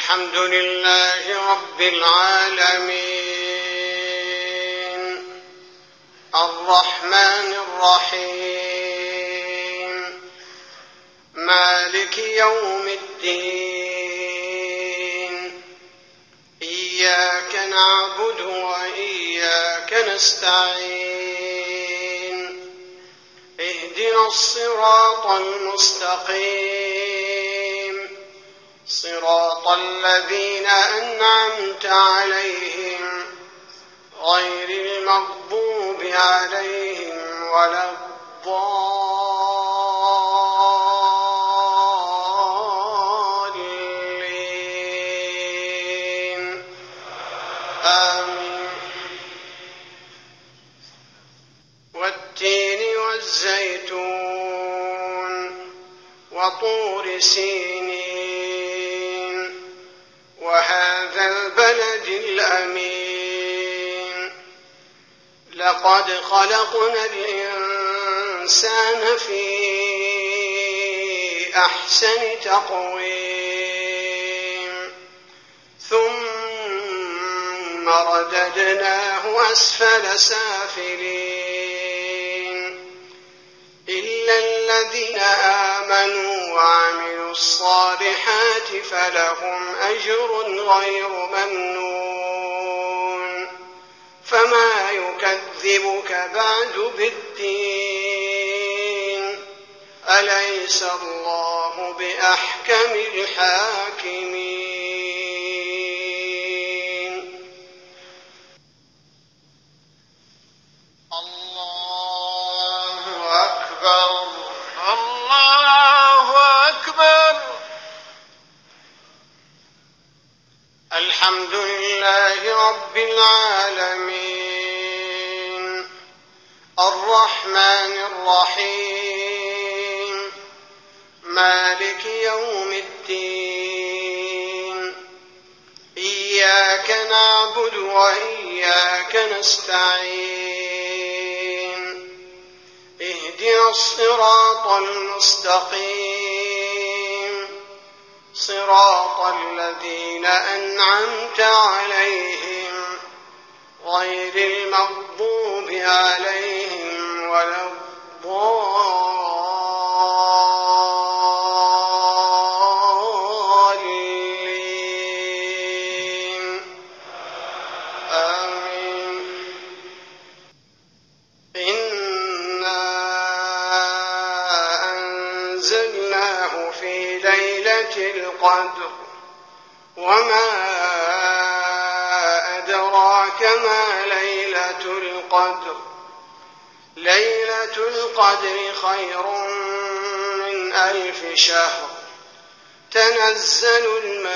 الحمد لله رب العالمين الرحمن الرحيم مالك يوم الدين إياك نعبد وإياك نستعين اهدنا الصراط المستقيم صراط الذين أنعمت عليهم غير المغضوب عليهم ولا الضالين آمين. والتين والزيتون وطور سينين وهذا البلد الأمين لقد خلقنا الإنسان في أحسن تقويم ثم رددناه أسفل سافلين إلا الذين آمنوا وعملوا الصالحات فلهم أجر غير ممنون فما يكذبك بعد بالدين أليس الله بأحكم الحاكمين. الله أكبر الله أكبر. الحمد لله رب العالمين الرحمن الرحيم مالك يوم الدين إياك نعبد وإياك نستعين اهدنا الصراط المستقيم صراط الذين أنعمت عليهم غير المغضوب عليهم ولا الضالين آمين. إنا أنزلناه في ليلة القدر وما أدراك ما ليلة القدر ليلة القدر خير من 1000 شهر تنزل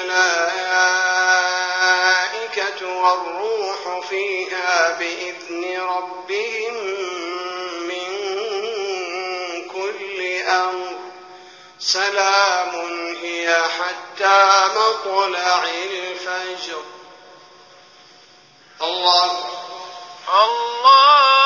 الملائكة والروح فيها بإذن ربهم من كل أمر سلام هي حتى مطلع الفجر. الله